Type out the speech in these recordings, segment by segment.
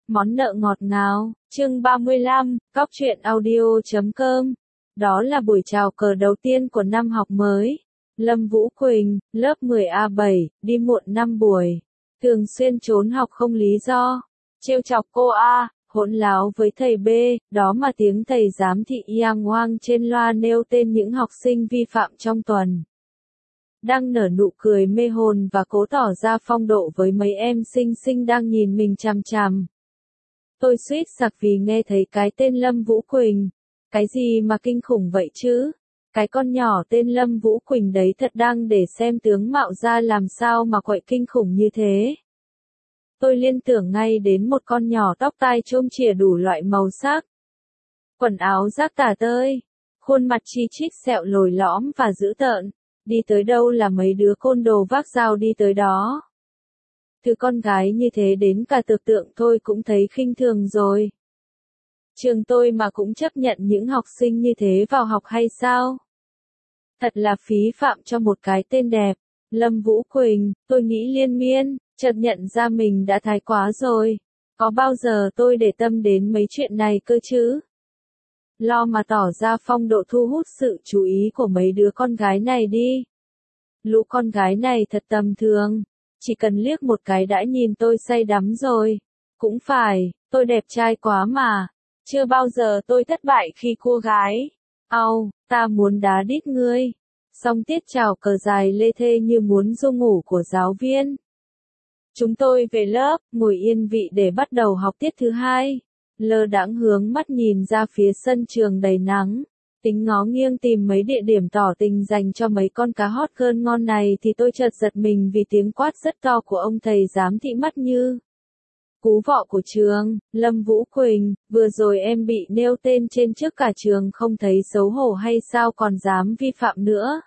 Món nợ ngọt ngào, chương 35, Cóc truyện audio.com. Đó là buổi chào cờ đầu tiên của năm học mới. Lâm Vũ Quỳnh, lớp 10A7, đi muộn 5 buổi. Thường xuyên trốn học không lý do. Trêu chọc cô A, hỗn láo với thầy B, đó mà tiếng thầy giám thị Yang Wang trên loa nêu tên những học sinh vi phạm trong tuần. Đang nở nụ cười mê hồn và cố tỏ ra phong độ với mấy em xinh xinh đang nhìn mình chằm chằm. Tôi suýt sặc vì nghe thấy cái tên Lâm Vũ Quỳnh. Cái gì mà kinh khủng vậy chứ? Cái con nhỏ tên Lâm Vũ Quỳnh đấy thật đang để xem tướng mạo ra làm sao mà quậy kinh khủng như thế. Tôi liên tưởng ngay đến một con nhỏ tóc tai chôm chìa đủ loại màu sắc. Quần áo rách tả tơi, khuôn mặt chi chít sẹo lồi lõm và dữ tợn. Đi tới đâu là mấy đứa côn đồ vác dao đi tới đó. Thứ con gái như thế đến cả tưởng tượng thôi cũng thấy khinh thường rồi. Trường tôi mà cũng chấp nhận những học sinh như thế vào học hay sao? Thật là phí phạm cho một cái tên đẹp. Lâm Vũ Quỳnh, tôi nghĩ liên miên, chợt nhận ra mình đã thái quá rồi. Có bao giờ tôi để tâm đến mấy chuyện này cơ chứ? Lo mà tỏ ra phong độ thu hút sự chú ý của mấy đứa con gái này đi. Lũ con gái này thật tầm thường. Chỉ cần liếc một cái đã nhìn tôi say đắm rồi. Cũng phải, tôi đẹp trai quá mà. Chưa bao giờ tôi thất bại khi cua gái. Ta muốn đá đít ngươi. Xong tiết chào cờ dài lê thê như muốn ru ngủ của giáo viên. Chúng tôi về lớp, ngồi yên vị để bắt đầu học tiết thứ 2. Lơ đãng hướng mắt nhìn ra phía sân trường đầy nắng. Tính ngó nghiêng tìm mấy địa điểm tỏ tình dành cho mấy con cá hot girl ngon này thì tôi chợt giật mình vì tiếng quát rất to của ông thầy giám thị mắt như cú vọ của trường. Lâm Vũ Quỳnh, vừa rồi em bị nêu tên trên trước cả trường không thấy xấu hổ hay sao còn dám vi phạm nữa.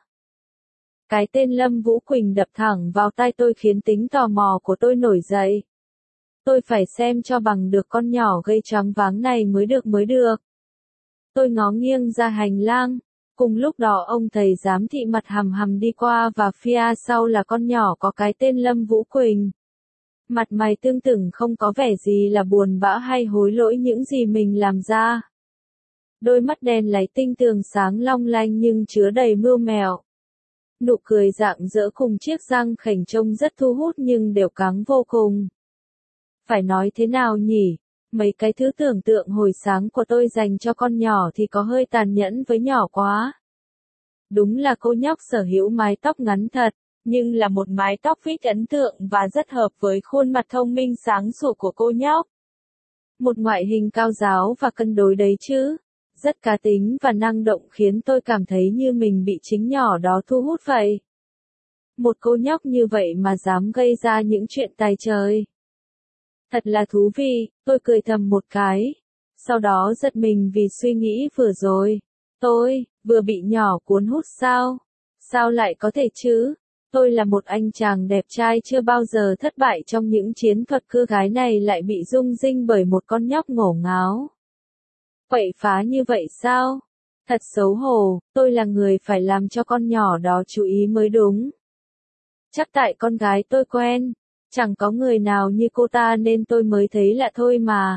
Cái tên Lâm Vũ Quỳnh đập thẳng vào tai tôi khiến tính tò mò của tôi nổi dậy. Tôi phải xem cho bằng được con nhỏ gây choáng váng này mới được. Tôi ngó nghiêng ra hành lang. Cùng lúc đó ông thầy giám thị mặt hằm hằm đi qua và phía sau là con nhỏ có cái tên Lâm Vũ Quỳnh. Mặt mày tương tửng không có vẻ gì là buồn bã hay hối lỗi những gì mình làm ra. Đôi mắt đen láy tinh tường sáng long lanh nhưng chứa đầy mưu mẹo. Nụ cười rạng rỡ cùng chiếc răng khểnh trông rất thu hút nhưng đều căng vô cùng. Phải nói thế nào nhỉ? Mấy cái thứ tưởng tượng hồi sáng của tôi dành cho con nhỏ thì có hơi tàn nhẫn với nhỏ quá. Đúng là cô nhóc sở hữu mái tóc ngắn thật, nhưng là một mái tóc vít ấn tượng và rất hợp với khuôn mặt thông minh sáng sủa của cô nhóc. Một ngoại hình cao ráo và cân đối đấy chứ. Rất cá tính và năng động khiến tôi cảm thấy như mình bị chính nhỏ đó thu hút vậy. Một cô nhóc như vậy mà dám gây ra những chuyện tài trời. Thật là thú vị, tôi cười thầm một cái. Sau đó giật mình vì suy nghĩ vừa rồi. Tôi, vừa bị nhỏ cuốn hút sao? Sao lại có thể chứ? Tôi là một anh chàng đẹp trai chưa bao giờ thất bại trong những chiến thuật cưa gái này lại bị rung rinh bởi một con nhóc ngổ ngáo. Quậy phá như vậy sao? Thật xấu hổ, tôi là người phải làm cho con nhỏ đó chú ý mới đúng. Chắc tại con gái tôi quen. Chẳng có người nào như cô ta nên tôi mới thấy lạ thôi mà.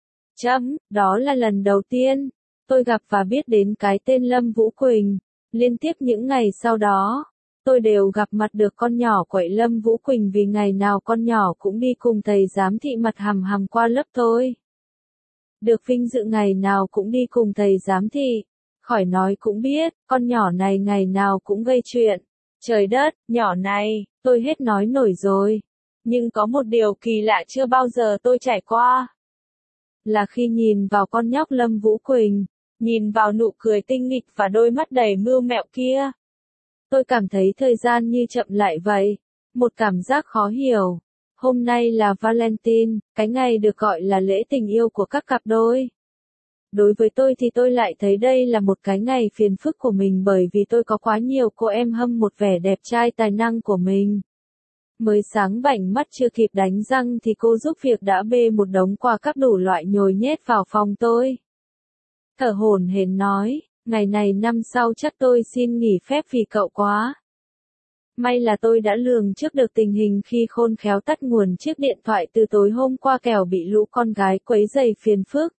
Đó là lần đầu tiên tôi gặp và biết đến cái tên Lâm Vũ Quỳnh. Liên tiếp những ngày sau đó, tôi đều gặp mặt được con nhỏ quậy Lâm Vũ Quỳnh vì ngày nào con nhỏ cũng đi cùng thầy giám thị mặt hằm hằm qua lớp tôi. Được vinh dự ngày nào cũng đi cùng thầy giám thị. Khỏi nói cũng biết, con nhỏ này ngày nào cũng gây chuyện. Trời đất, nhỏ này, tôi hết nói nổi rồi. Nhưng có một điều kỳ lạ chưa bao giờ tôi trải qua. Là khi nhìn vào con nhóc Lâm Vũ Quỳnh, nhìn vào nụ cười tinh nghịch và đôi mắt đầy mưu mẹo kia. Tôi cảm thấy thời gian như chậm lại vậy. Một cảm giác khó hiểu. Hôm nay là Valentine, cái ngày được gọi là lễ tình yêu của các cặp đôi. Đối với tôi thì tôi lại thấy đây là một cái ngày phiền phức của mình bởi vì tôi có quá nhiều cô em hâm một vẻ đẹp trai tài năng của mình. Mới sáng bảnh mắt chưa kịp đánh răng thì cô giúp việc đã bê một đống quà cáp đủ loại nhồi nhét vào phòng tôi. Thở hổn hển nói, ngày này năm sau chắc tôi xin nghỉ phép vì cậu quá. May là tôi đã lường trước được tình hình khi khôn khéo tắt nguồn chiếc điện thoại từ tối hôm qua kẻo bị lũ con gái quấy rầy phiền phức.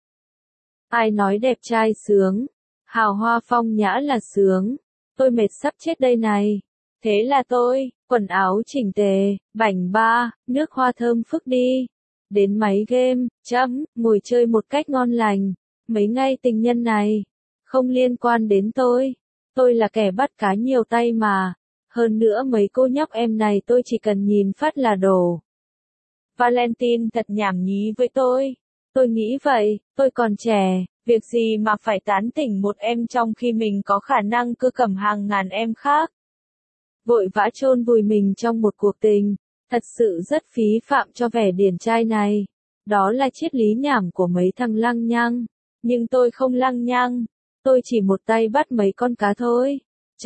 Ai nói đẹp trai sướng, hào hoa phong nhã là sướng, tôi mệt sắp chết đây này. Thế là tôi, quần áo chỉnh tề, bảnh ba, nước hoa thơm phức đi. Đến máy game, ngồi chơi một cách ngon lành. Mấy ngày tình nhân này, không liên quan đến tôi là kẻ bắt cá nhiều tay mà. Hơn nữa mấy cô nhóc em này tôi chỉ cần nhìn phát là đổ. Valentine thật nhảm nhí với tôi nghĩ vậy, tôi còn trẻ, việc gì mà phải tán tỉnh một em trong khi mình có khả năng cưa cầm hàng ngàn em khác. Vội vã chôn vùi mình trong một cuộc tình, thật sự rất phí phạm cho vẻ điển trai này. Đó là triết lý nhảm của mấy thằng lăng nhăng, nhưng tôi không lăng nhăng, tôi chỉ một tay bắt mấy con cá thôi.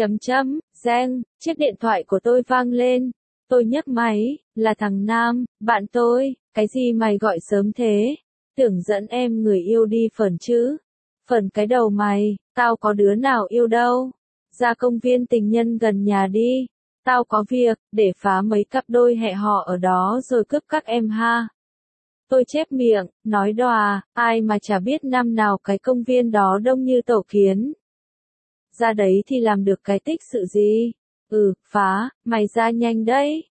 Reng, chiếc điện thoại của tôi vang lên, tôi nhấc máy, là thằng Nam, bạn tôi, cái gì mày gọi sớm thế? Tưởng dẫn em người yêu đi phởn chứ? Phởn cái đầu mày, tao có đứa nào yêu đâu. Ra công viên tình nhân gần nhà đi, tao có việc, để phá mấy cặp đôi hẹn hò ở đó rồi cướp các em ha. Tôi chép miệng, nói đòa, ai mà chả biết năm nào cái công viên đó đông như tổ kiến. Ra đấy thì làm được cái tích sự gì? Phá, mày ra nhanh đấy.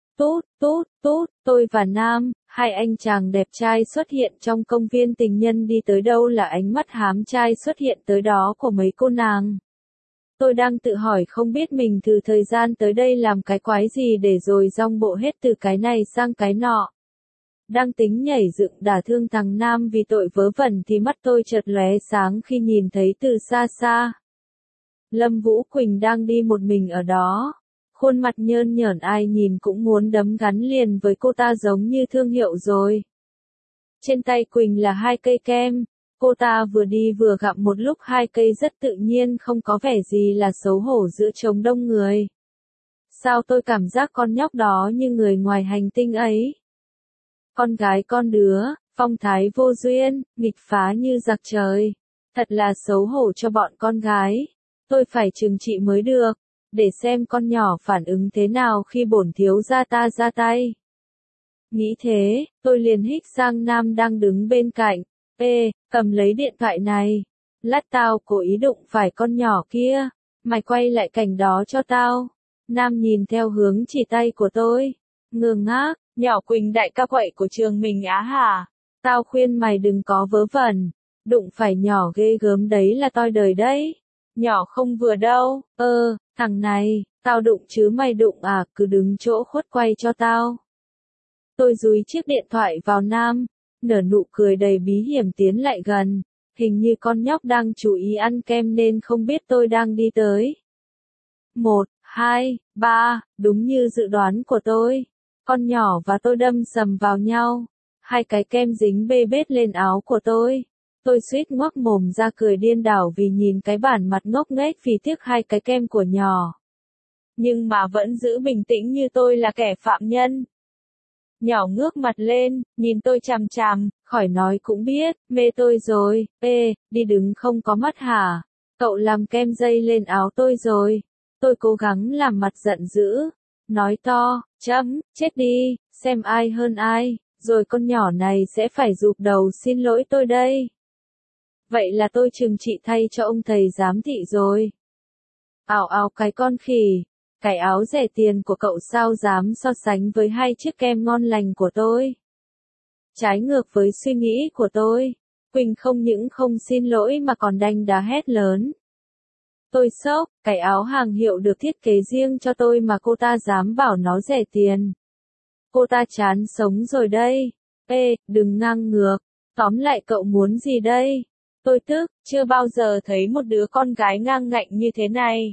Tút, tôi và Nam, hai anh chàng đẹp trai xuất hiện trong công viên tình nhân, đi tới đâu là ánh mắt hám trai xuất hiện tới đó của mấy cô nàng. Tôi đang tự hỏi không biết mình thử thời gian tới đây làm cái quái gì để rồi dong bộ hết từ cái này sang cái nọ. Đang tính nhảy dựng đả thương thằng Nam vì tội vớ vẩn thì mắt tôi chợt lóe sáng khi nhìn thấy từ xa xa. Lâm Vũ Quỳnh đang đi một mình ở đó. Khuôn mặt nhơn nhởn ai nhìn cũng muốn đấm gắn liền với cô ta giống như thương hiệu rồi. Trên tay Quỳnh là 2 cây kem. Cô ta vừa đi vừa gặm một lúc 2 cây rất tự nhiên, không có vẻ gì là xấu hổ giữa trống đông người. Sao tôi cảm giác con nhóc đó như người ngoài hành tinh ấy? Con gái con đứa, phong thái vô duyên, nghịch phá như giặc trời. Thật là xấu hổ cho bọn con gái. Tôi phải trừng trị mới được, để xem con nhỏ phản ứng thế nào khi bổn thiếu gia ta ra tay. Nghĩ thế, tôi liền hích sang Nam đang đứng bên cạnh. Cầm lấy điện thoại này. Lát tao cố ý đụng phải con nhỏ kia. Mày quay lại cảnh đó cho tao. Nam nhìn theo hướng chỉ tay của tôi. Ngơ ngác, nhỏ Quỳnh đại ca quậy của trường mình á hả? Tao khuyên mày đừng có vớ vẩn. Đụng phải nhỏ ghê gớm đấy là toi đời đấy. Nhỏ không vừa đâu. Thằng này, tao đụng chứ mày đụng à, cứ đứng chỗ khuất quay cho tao. Tôi dúi chiếc điện thoại vào Nam, nở nụ cười đầy bí hiểm tiến lại gần. Hình như con nhóc đang chú ý ăn kem nên không biết tôi đang đi tới. 1, 2, 3, đúng như dự đoán của tôi. Con nhỏ và tôi đâm sầm vào nhau. 2 cái kem dính bê bết lên áo của tôi. Tôi suýt ngoác mồm ra cười điên đảo vì nhìn cái bản mặt ngốc nghếch vì tiếc 2 cái kem của nhỏ. Nhưng mà vẫn giữ bình tĩnh như tôi là kẻ phạm nhân. Nhỏ ngước mặt lên, nhìn tôi chằm chằm, khỏi nói cũng biết, mê tôi rồi. Đi đứng không có mắt hả? Cậu làm kem dây lên áo tôi rồi. Tôi cố gắng làm mặt giận dữ, nói to, chết đi, xem ai hơn ai, rồi con nhỏ này sẽ phải rụp đầu xin lỗi tôi đây. Vậy là tôi trừng trị thay cho ông thầy giám thị rồi. Ào cái con khỉ, cái áo rẻ tiền của cậu sao dám so sánh với 2 chiếc kem ngon lành của tôi. Trái ngược với suy nghĩ của tôi, Quỳnh không những không xin lỗi mà còn đanh đá hét lớn. Tôi sốc, cái áo hàng hiệu được thiết kế riêng cho tôi mà cô ta dám bảo nó rẻ tiền. Cô ta chán sống rồi đây. Đừng ngang ngược, tóm lại cậu muốn gì đây? Tôi tức, chưa bao giờ thấy một đứa con gái ngang ngạnh như thế này.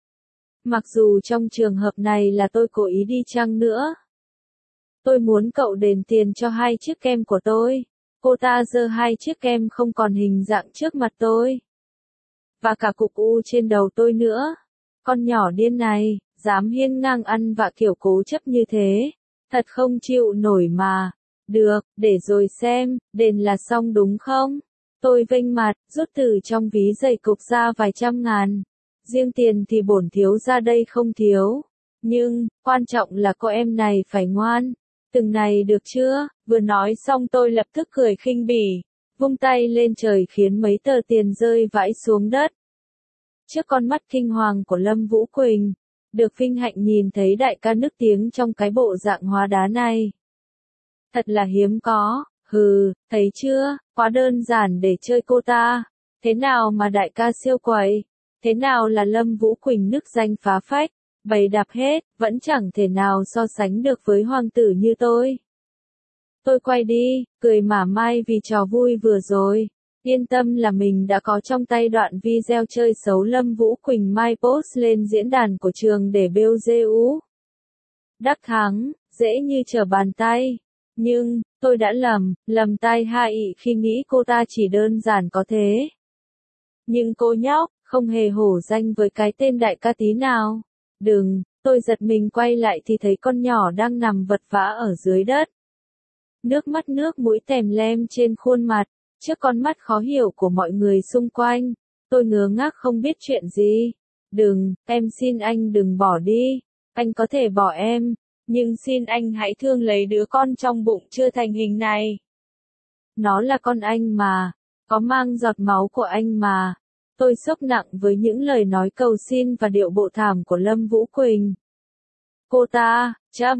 Mặc dù trong trường hợp này là tôi cố ý đi chăng nữa. Tôi muốn cậu đền tiền cho 2 chiếc kem của tôi. Cô ta giơ 2 chiếc kem không còn hình dạng trước mặt tôi. Và cả cục u trên đầu tôi nữa. Con nhỏ điên này, dám hiên ngang ăn vạ kiểu cố chấp như thế. Thật không chịu nổi mà. Được, để rồi xem, đền là xong đúng không? Tôi vênh mặt, rút từ trong ví giày cục ra vài trăm ngàn. Riêng tiền thì bổn thiếu ra đây không thiếu. Nhưng, quan trọng là cô em này phải ngoan. Từng này được chưa? Vừa nói xong tôi lập tức cười khinh bỉ, vung tay lên trời khiến mấy tờ tiền rơi vãi xuống đất. Trước con mắt kinh hoàng của Lâm Vũ Quỳnh, được vinh hạnh nhìn thấy đại ca nức tiếng trong cái bộ dạng hóa đá này. Thật là hiếm có, thấy chưa, quá đơn giản để chơi cô ta. Thế nào mà đại ca siêu quậy? Thế nào là Lâm Vũ Quỳnh nức danh phá phách, bày đạp hết, vẫn chẳng thể nào so sánh được với hoàng tử như tôi. Tôi quay đi, cười mỉa mai vì trò vui vừa rồi. Yên tâm là mình đã có trong tay đoạn video chơi xấu Lâm Vũ Quỳnh mai post lên diễn đàn của trường để bêu rêu. Đắc thắng, dễ như trở bàn tay. Nhưng, tôi đã lầm tai hại khi nghĩ cô ta chỉ đơn giản có thế. Nhưng cô nhóc, không hề hổ danh với cái tên đại ca tí nào. Đừng, tôi giật mình quay lại thì thấy con nhỏ đang nằm vật vã ở dưới đất. Nước mắt nước mũi tèm lem trên khuôn mặt, trước con mắt khó hiểu của mọi người xung quanh. Tôi ngớ ngác không biết chuyện gì. Đừng, em xin anh đừng bỏ đi. Anh có thể bỏ em, nhưng xin anh hãy thương lấy đứa con trong bụng chưa thành hình này. Nó là con anh mà, có mang giọt máu của anh mà. Tôi sốc nặng với những lời nói cầu xin và điệu bộ thảm của Lâm Vũ Quỳnh. Cô ta,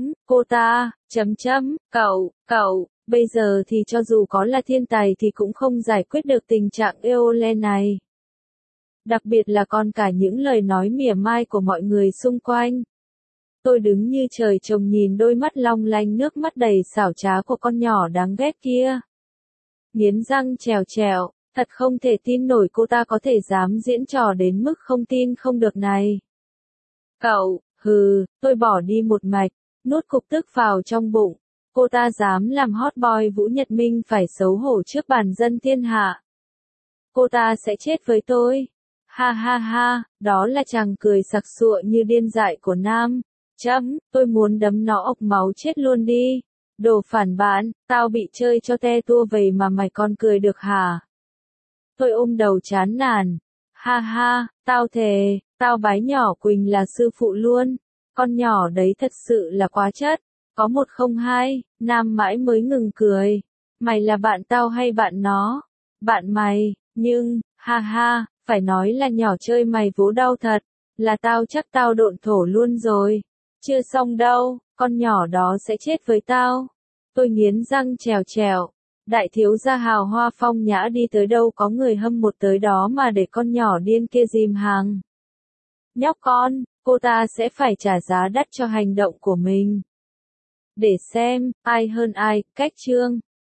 cậu, bây giờ thì cho dù có là thiên tài thì cũng không giải quyết được tình trạng Eole này. Đặc biệt là còn cả những lời nói mỉa mai của mọi người xung quanh. Tôi đứng như trời trồng nhìn đôi mắt long lanh nước mắt đầy xảo trá của con nhỏ đáng ghét kia. Nghiến răng trèo, thật không thể tin nổi cô ta có thể dám diễn trò đến mức không tin không được này. Cậu, tôi bỏ đi một mạch, nuốt cục tức vào trong bụng. Cô ta dám làm hot boy Vũ Nhật Minh phải xấu hổ trước bàn dân thiên hạ. Cô ta sẽ chết với tôi. Ha ha ha, đó là chàng cười sặc sụa như điên dại của Nam. Tôi muốn đấm nó ộc máu chết luôn đi. Đồ phản bản, tao bị chơi cho te tua vậy mà mày còn cười được hả? Tôi ôm đầu chán nản. Ha ha, tao thề, tao bái nhỏ Quỳnh là sư phụ luôn. Con nhỏ đấy thật sự là quá chất. Có 102, Nam mãi mới ngừng cười. Mày là bạn tao hay bạn nó? Bạn mày, nhưng, ha ha, phải nói là nhỏ chơi mày vố đau thật. Là tao chắc tao độn thổ luôn rồi. Chưa xong đâu, con nhỏ đó sẽ chết với tao. Tôi nghiến răng trèo. Đại thiếu gia hào hoa phong nhã đi tới đâu có người hâm mộ tới đó mà để con nhỏ điên kia dìm hàng. Nhóc con, cô ta sẽ phải trả giá đắt cho hành động của mình. Để xem, ai hơn ai, cách chương.